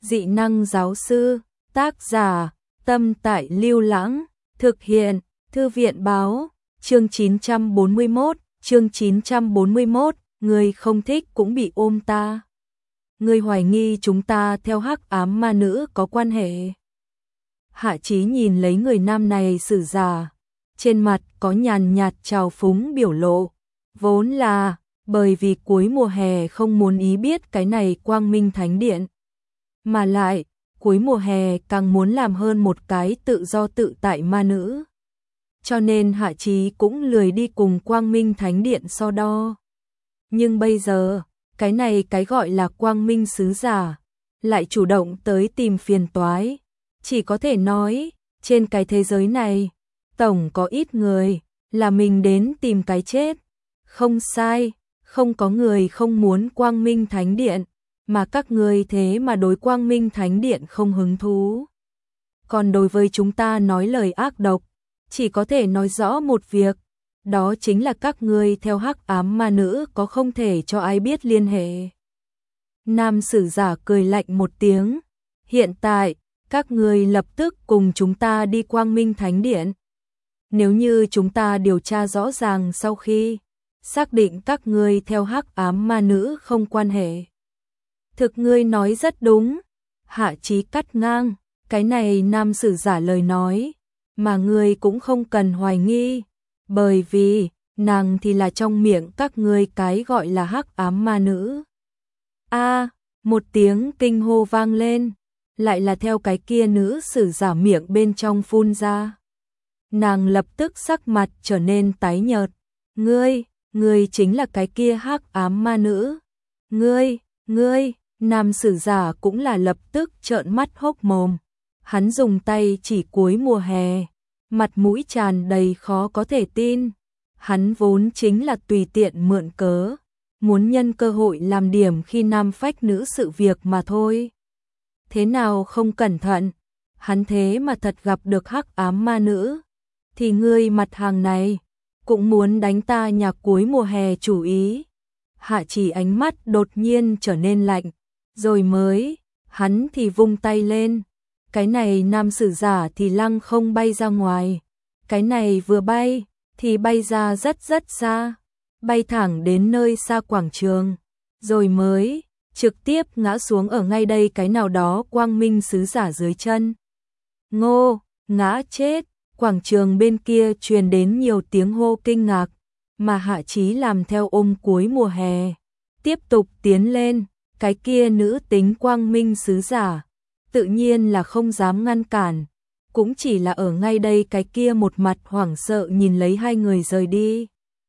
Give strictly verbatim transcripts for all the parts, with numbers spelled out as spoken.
Dị năng giáo sư, tác giả, Tâm Tại Lưu Lãng, thực hiện, Thư viện báo, chương chín trăm bốn mươi mốt, chương chín trăm bốn mươi mốt, người không thích cũng bị ôm ta. Người hoài nghi chúng ta theo hắc ám ma nữ có quan hệ. Hạ Chí nhìn lấy người nam này sử giả, trên mặt có nhàn nhạt trào phúng biểu lộ, vốn là bởi vì cuối mùa hè không muốn ý biết cái này Quang Minh Thánh Điện. Mà lại, cuối mùa hè càng muốn làm hơn một cái tự do tự tại ma nữ. Cho nên Hạ Chí cũng lười đi cùng Quang Minh Thánh Điện so đo. Nhưng bây giờ, cái này cái gọi là Quang Minh sứ giả, lại chủ động tới tìm phiền toái. Chỉ có thể nói, trên cái thế giới này, tổng có ít người, là mình đến tìm cái chết. Không sai, không có người không muốn Quang Minh Thánh Điện, mà các người thế mà đối Quang Minh Thánh Điện không hứng thú. Còn đối với chúng ta nói lời ác độc, chỉ có thể nói rõ một việc, đó chính là các ngươi theo hắc ám ma nữ có không thể cho ai biết liên hệ. Nam sử giả cười lạnh một tiếng, hiện tại, các ngươi lập tức cùng chúng ta đi Quang Minh Thánh Điện. Nếu như chúng ta điều tra rõ ràng sau khi xác định các ngươi theo hắc ám ma nữ không quan hệ. Thực ngươi nói rất đúng, Hạ Chí cắt ngang, cái này nam sử giả lời nói, mà ngươi cũng không cần hoài nghi, bởi vì, nàng thì là trong miệng các ngươi cái gọi là hắc ám ma nữ. A, một tiếng kinh hô vang lên, lại là theo cái kia nữ sử giả miệng bên trong phun ra. Nàng lập tức sắc mặt trở nên tái nhợt, ngươi, ngươi chính là cái kia hắc ám ma nữ. Ngươi, ngươi, nam sử giả cũng là lập tức trợn mắt hốc mồm. Hắn dùng tay chỉ cuối mùa hè, mặt mũi tràn đầy khó có thể tin. Hắn vốn chính là tùy tiện mượn cớ, muốn nhân cơ hội làm điểm khi nam phách nữ sự việc mà thôi. Thế nào không cẩn thận, hắn thế mà thật gặp được hắc ám ma nữ, thì ngươi mặt hàng này cũng muốn đánh ta nhà cuối mùa hè chủ ý. Hạ Chỉ ánh mắt đột nhiên trở nên lạnh, rồi mới, hắn thì vung tay lên, cái này nam sử giả thì lăng không bay ra ngoài, cái này vừa bay, thì bay ra rất rất xa, bay thẳng đến nơi xa quảng trường, rồi mới, trực tiếp ngã xuống ở ngay đây cái nào đó Quang Minh sứ giả dưới chân. Ngô, ngã chết, quảng trường bên kia truyền đến nhiều tiếng hô kinh ngạc, mà Hạ Chí làm theo ôm cuối mùa hè, tiếp tục tiến lên, cái kia nữ tính Quang Minh sứ giả, tự nhiên là không dám ngăn cản, cũng chỉ là ở ngay đây cái kia một mặt hoảng sợ nhìn lấy hai người rời đi.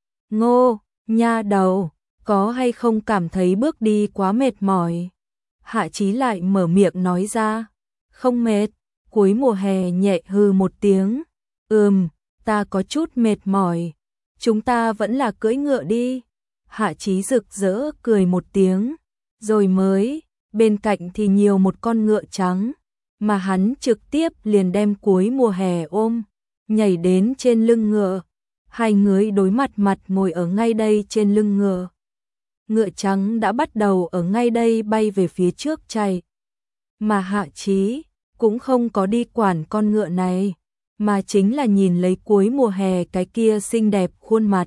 Ngô, nha đầu, có hay không cảm thấy bước đi quá mệt mỏi? Hạ Chí lại mở miệng nói ra, không mệt, cuối mùa hè nhẹ hừ một tiếng, ừm, ta có chút mệt mỏi, chúng ta vẫn là cưỡi ngựa đi. Hạ Chí rực rỡ cười một tiếng, rồi mới, bên cạnh thì nhiều một con ngựa trắng, mà hắn trực tiếp liền đem cuối mùa hè ôm, nhảy đến trên lưng ngựa, hai người đối mặt mặt ngồi ở ngay đây trên lưng ngựa. Ngựa trắng đã bắt đầu ở ngay đây bay về phía trước chạy, mà Hạ Chí cũng không có đi quản con ngựa này, mà chính là nhìn lấy cuối mùa hè cái kia xinh đẹp khuôn mặt.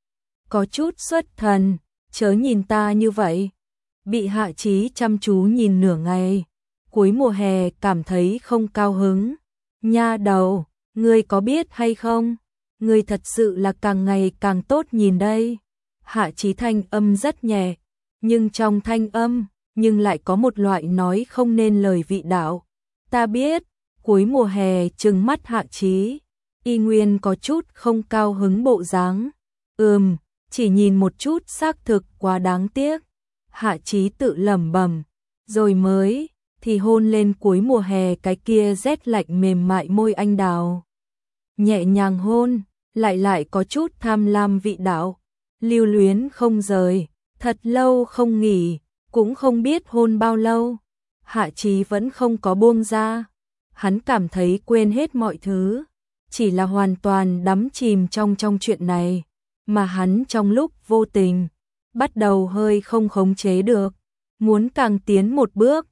Có chút xuất thần, chớ nhìn ta như vậy. Bị Hạ Chí chăm chú nhìn nửa ngày, cuối mùa hè cảm thấy không cao hứng. Nha đầu, ngươi có biết hay không? Ngươi thật sự là càng ngày càng tốt nhìn đây. Hạ Chí thanh âm rất nhẹ, nhưng trong thanh âm, nhưng lại có một loại nói không nên lời vị đạo. Ta biết, cuối mùa hè trừng mắt Hạ Chí, y nguyên có chút không cao hứng bộ dáng. Ừm, chỉ nhìn một chút xác thực quá đáng tiếc. Hạ Chí tự lẩm bẩm, rồi mới thì hôn lên cuối mùa hè cái kia rét lạnh mềm mại môi anh đào. Nhẹ nhàng hôn, lại lại có chút tham lam vị đạo, lưu luyến không rời, thật lâu không nghỉ, cũng không biết hôn bao lâu. Hạ Chí vẫn không có buông ra, hắn cảm thấy quên hết mọi thứ, chỉ là hoàn toàn đắm chìm trong trong chuyện này, mà hắn trong lúc vô tình bắt đầu hơi không khống chế được, muốn càng tiến một bước,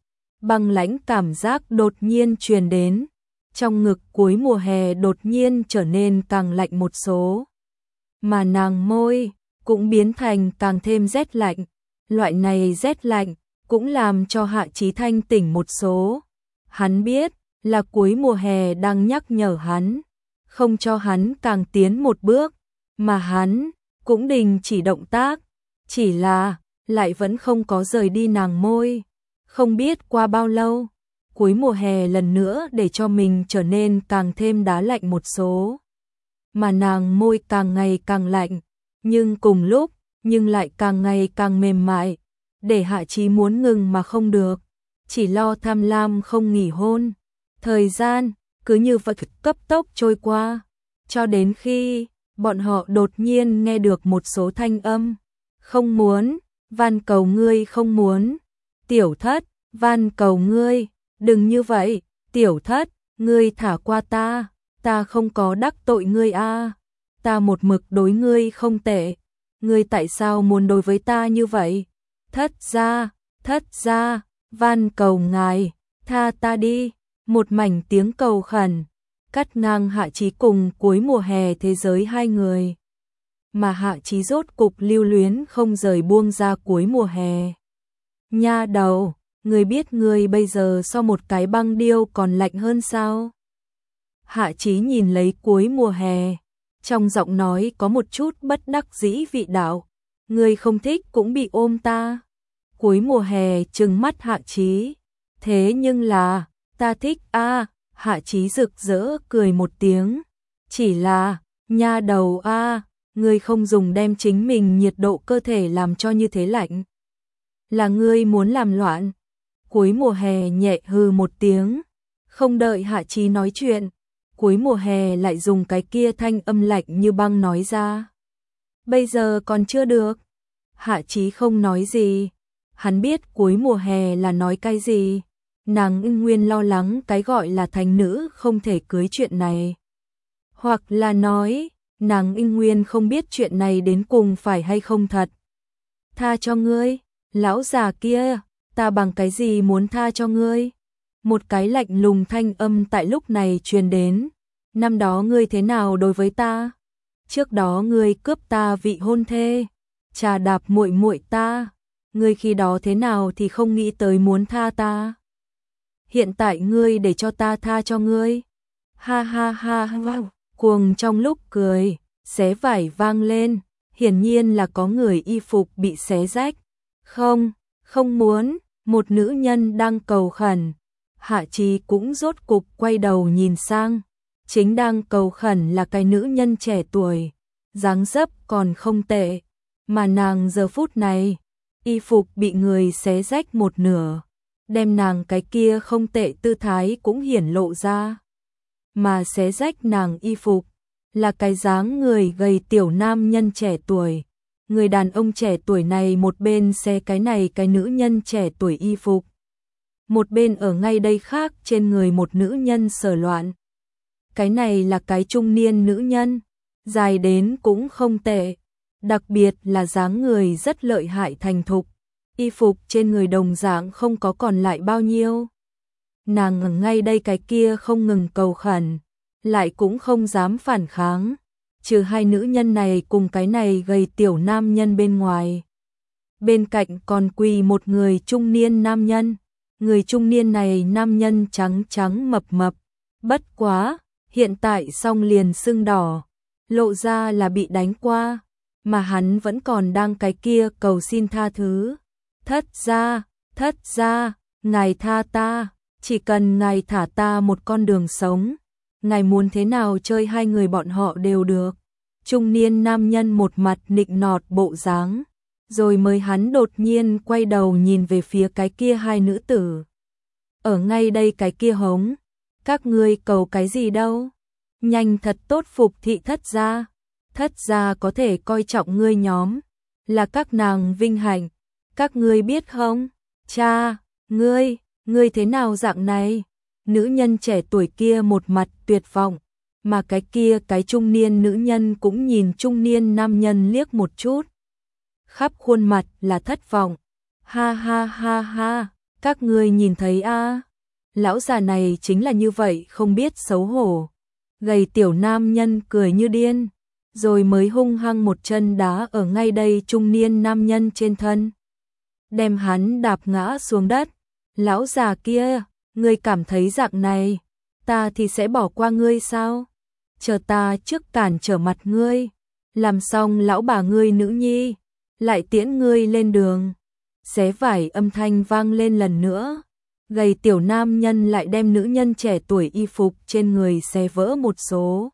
băng lãnh cảm giác đột nhiên truyền đến. Trong ngực cuối mùa hè đột nhiên trở nên càng lạnh một số. Mà nàng môi cũng biến thành càng thêm rét lạnh. Loại này rét lạnh cũng làm cho Hạ Chí thanh tỉnh một số. Hắn biết là cuối mùa hè đang nhắc nhở hắn, không cho hắn càng tiến một bước, mà hắn cũng đình chỉ động tác, chỉ là lại vẫn không có rời đi nàng môi. Không biết qua bao lâu, cuối mùa hè lần nữa để cho mình trở nên càng thêm đá lạnh một số. Mà nàng môi càng ngày càng lạnh, nhưng cùng lúc, nhưng lại càng ngày càng mềm mại, để Hạ Chí muốn ngừng mà không được, chỉ lo tham lam không nghỉ hôn. Thời gian cứ như vậy cấp tốc trôi qua, cho đến khi bọn họ đột nhiên nghe được một số thanh âm. Không muốn, van cầu ngươi không muốn. Tiểu thất, van cầu ngươi, đừng như vậy. Tiểu thất, ngươi thả qua ta, ta không có đắc tội ngươi a, ta một mực đối ngươi không tệ, ngươi tại sao muốn đối với ta như vậy? Thất gia, thất gia, van cầu ngài, tha ta đi. Một mảnh tiếng cầu khẩn, cắt ngang Hạ Chí cùng cuối mùa hè thế giới hai người. Mà Hạ Chí rốt cục lưu luyến không rời buông ra cuối mùa hè. Nha đầu, người biết người bây giờ so một cái băng điêu còn lạnh hơn sao? Hạ Chí nhìn lấy cuối mùa hè, trong giọng nói có một chút bất đắc dĩ vị đạo. Người không thích cũng bị ôm ta. Cuối mùa hè trừng mắt Hạ Chí. Thế nhưng là, ta thích a. À, Hạ Chí rực rỡ cười một tiếng. Chỉ là, nha đầu a, à, ngươi không dùng đem chính mình nhiệt độ cơ thể làm cho như thế lạnh. Là ngươi muốn làm loạn. Cuối mùa hè nhẹ hừ một tiếng. Không đợi Hạ Chí nói chuyện, cuối mùa hè lại dùng cái kia thanh âm lạnh như băng nói ra. Bây giờ còn chưa được. Hạ Chí không nói gì. Hắn biết cuối mùa hè là nói cái gì. Nàng Ưng Nguyên lo lắng cái gọi là thánh nữ không thể cưới chuyện này. Hoặc là nói, nàng Ưng Nguyên không biết chuyện này đến cùng phải hay không thật. Tha cho ngươi, lão già kia, ta bằng cái gì muốn tha cho ngươi? Một cái lạnh lùng thanh âm tại lúc này truyền đến. Năm đó ngươi thế nào đối với ta? Trước đó ngươi cướp ta vị hôn thê, trà đạp muội muội ta, ngươi khi đó thế nào thì không nghĩ tới muốn tha ta? Hiện tại ngươi để cho ta tha cho ngươi. Ha ha ha ha, cuồng trong lúc cười, xé vải vang lên, hiển nhiên là có người y phục bị xé rách. Không, không muốn, một nữ nhân đang cầu khẩn. Hạ Chí cũng rốt cục quay đầu nhìn sang, chính đang cầu khẩn là cái nữ nhân trẻ tuổi, dáng dấp còn không tệ, mà nàng giờ phút này, y phục bị người xé rách một nửa, đem nàng cái kia không tệ tư thái cũng hiển lộ ra. Mà xé rách nàng y phục là cái dáng người gầy tiểu nam nhân trẻ tuổi. Người đàn ông trẻ tuổi này một bên xé cái này cái nữ nhân trẻ tuổi y phục, một bên ở ngay đây khác trên người một nữ nhân sờ loạn. Cái này là cái trung niên nữ nhân, dài đến cũng không tệ, đặc biệt là dáng người rất lợi hại thành thục. Y phục trên người đồng dạng không có còn lại bao nhiêu. Nàng ở ngay đây cái kia không ngừng cầu khẩn, lại cũng không dám phản kháng, trừ hai nữ nhân này cùng cái này gầy tiểu nam nhân bên ngoài. Bên cạnh còn quỳ một người trung niên nam nhân. Người trung niên này nam nhân trắng trắng mập mập, bất quá, hiện tại song liền sưng đỏ, lộ ra là bị đánh qua, mà hắn vẫn còn đang cái kia cầu xin tha thứ. Thất gia, thất gia, ngài tha ta, chỉ cần ngài thả ta một con đường sống, ngài muốn thế nào chơi hai người bọn họ đều được. Trung niên nam nhân một mặt nịnh nọt bộ dáng, rồi mới hắn đột nhiên quay đầu nhìn về phía cái kia hai nữ tử. Ở ngay đây cái kia hống, các ngươi cầu cái gì đâu, nhanh thật tốt phục thị thất gia, thất gia có thể coi trọng ngươi nhóm, là các nàng vinh hạnh, các ngươi biết không? Cha, ngươi, ngươi thế nào dạng này? Nữ nhân trẻ tuổi kia một mặt tuyệt vọng, mà cái kia cái trung niên nữ nhân cũng nhìn trung niên nam nhân liếc một chút. Khắp khuôn mặt là thất vọng. Ha ha ha ha, Các ngươi nhìn thấy a, lão già này chính là như vậy không biết xấu hổ. Gầy tiểu nam nhân cười như điên, rồi mới hung hăng một chân đá ở ngay đây trung niên nam nhân trên thân, đem hắn đạp ngã xuống đất. Lão già kia, ngươi cảm thấy dạng này, ta thì sẽ bỏ qua ngươi sao? Chờ ta trước cản trở mặt ngươi, làm xong lão bà ngươi nữ nhi, lại tiễn ngươi lên đường. Xé vải âm thanh vang lên lần nữa, gầy tiểu nam nhân lại đem nữ nhân trẻ tuổi y phục trên người xé vỡ một số.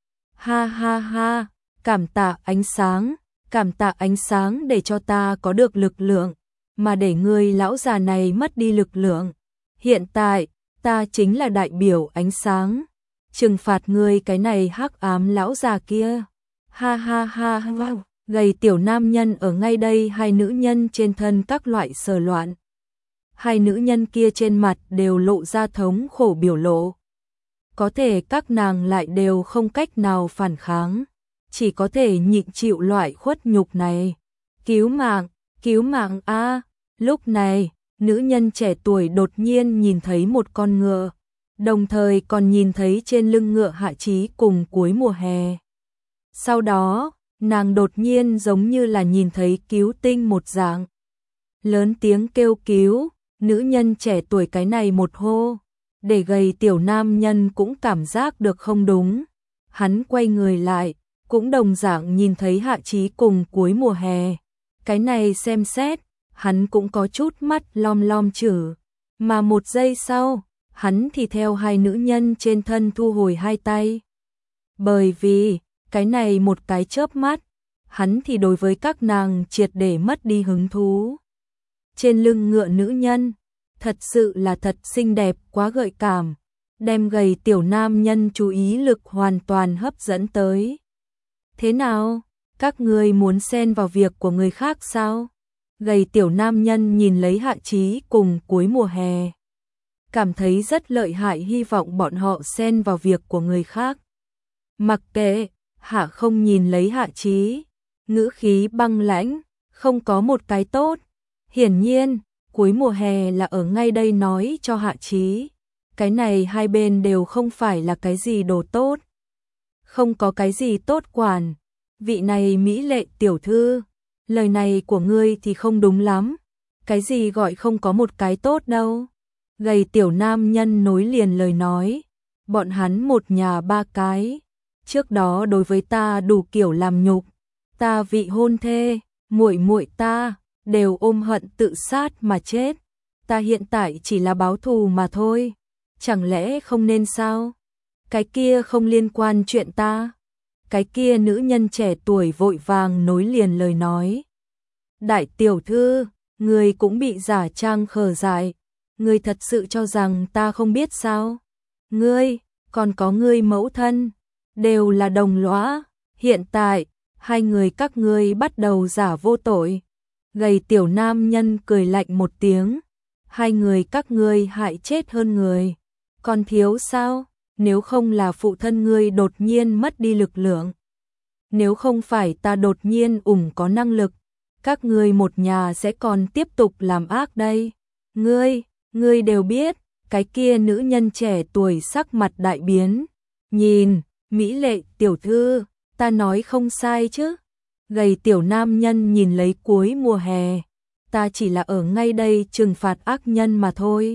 Ha ha ha, cảm tạ ánh sáng, cảm tạ ánh sáng để cho ta có được lực lượng, mà để ngươi lão già này mất đi lực lượng. Hiện tại, ta chính là đại biểu ánh sáng, trừng phạt ngươi cái này hắc ám lão già kia. Ha ha ha ha, gầy tiểu nam nhân ở ngay đây hai nữ nhân trên thân các loại sờ loạn. Hai nữ nhân kia trên mặt đều lộ ra thống khổ biểu lộ. Có thể các nàng lại đều không cách nào phản kháng, chỉ có thể nhịn chịu loại khuất nhục này. Cứu mạng, cứu mạng a! Lúc này, nữ nhân trẻ tuổi đột nhiên nhìn thấy một con ngựa, đồng thời còn nhìn thấy trên lưng ngựa Hạ Chí cùng cuối mùa hè. Sau đó, nàng đột nhiên giống như là nhìn thấy cứu tinh một dạng. Lớn tiếng kêu cứu, nữ nhân trẻ tuổi cái này một hô, để gầy tiểu nam nhân cũng cảm giác được không đúng. Hắn quay người lại, cũng đồng dạng nhìn thấy Hạ Chí cùng cuối mùa hè. Cái này xem xét, hắn cũng có chút mắt lom lom chử. Mà một giây sau, hắn thì theo hai nữ nhân trên thân thu hồi hai tay. Bởi vì, cái này một cái chớp mắt, hắn thì đối với các nàng triệt để mất đi hứng thú. Trên lưng ngựa nữ nhân, thật sự là thật xinh đẹp quá gợi cảm, đem gầy tiểu nam nhân chú ý lực hoàn toàn hấp dẫn tới. Thế nào, các ngươi muốn xen vào việc của người khác sao? Gầy tiểu nam nhân nhìn lấy Hạ Chí cùng cuối mùa hè, cảm thấy rất lợi hại, hy vọng bọn họ xen vào việc của người khác. Mặc kệ, Hạ không nhìn lấy Hạ Chí, ngữ khí băng lãnh, không có một cái tốt. Hiển nhiên, cuối mùa hè là ở ngay đây nói cho Hạ Chí, cái này hai bên đều không phải là cái gì đồ tốt. Không có cái gì tốt quản, vị này mỹ lệ tiểu thư, lời này của ngươi thì không đúng lắm, cái gì gọi không có một cái tốt đâu. Gầy tiểu nam nhân nối liền lời nói, bọn hắn một nhà ba cái, trước đó đối với ta đủ kiểu làm nhục, ta vị hôn thê, muội muội ta đều ôm hận tự sát mà chết, ta hiện tại chỉ là báo thù mà thôi, chẳng lẽ không nên sao? Cái kia không liên quan chuyện ta. Cái kia nữ nhân trẻ tuổi vội vàng nối liền lời nói. Đại tiểu thư, người cũng bị giả trang khờ dại, ngươi thật sự cho rằng ta không biết sao? Ngươi, còn có ngươi mẫu thân, đều là đồng lõa, hiện tại, hai người các ngươi bắt đầu giả vô tội. Gầy tiểu nam nhân cười lạnh một tiếng, hai người các ngươi hại chết hơn người, còn thiếu sao? Nếu không là phụ thân ngươi đột nhiên mất đi lực lượng, nếu không phải ta đột nhiên ủng có năng lực, các ngươi một nhà sẽ còn tiếp tục làm ác đây. Ngươi, ngươi đều biết, cái kia nữ nhân trẻ tuổi sắc mặt đại biến, nhìn, mỹ lệ tiểu thư, ta nói không sai chứ? Gầy tiểu nam nhân nhìn lấy cuối mùa hè, ta chỉ là ở ngay đây trừng phạt ác nhân mà thôi.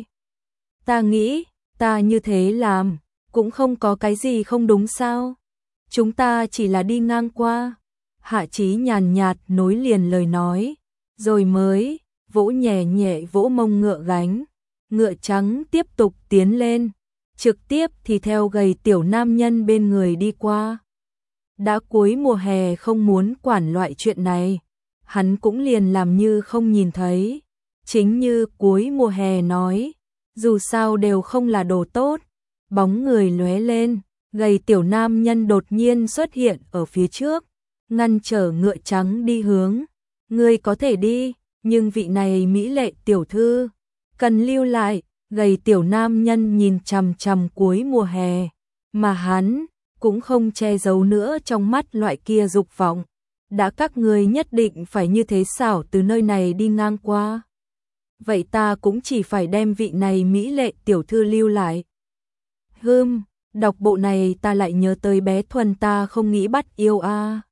Ta nghĩ, ta như thế làm, cũng không có cái gì không đúng sao? Chúng ta chỉ là đi ngang qua. Hạ Chí nhàn nhạt nối liền lời nói, rồi mới vỗ nhẹ nhẹ vỗ mông ngựa gánh. Ngựa trắng tiếp tục tiến lên, trực tiếp thì theo gầy tiểu nam nhân bên người đi qua. Đã cuối mùa hè không muốn quản loại chuyện này, hắn cũng liền làm như không nhìn thấy. Chính như cuối mùa hè nói, dù sao đều không là đồ tốt. Bóng người lóe lên, gầy tiểu nam nhân đột nhiên xuất hiện ở phía trước, ngăn trở ngựa trắng đi hướng. Ngươi có thể đi, nhưng vị này mỹ lệ tiểu thư cần lưu lại. Gầy tiểu nam nhân nhìn chằm chằm cuối mùa hè, mà hắn cũng không che giấu nữa trong mắt loại kia dục vọng. Đã các ngươi nhất định phải như thế xảo từ nơi này đi ngang qua. vậy ta cũng chỉ phải đem vị này mỹ lệ tiểu thư lưu lại. Hừm, đọc bộ này ta lại nhớ tới bé Thuần ta không nghĩ bắt yêu a. À.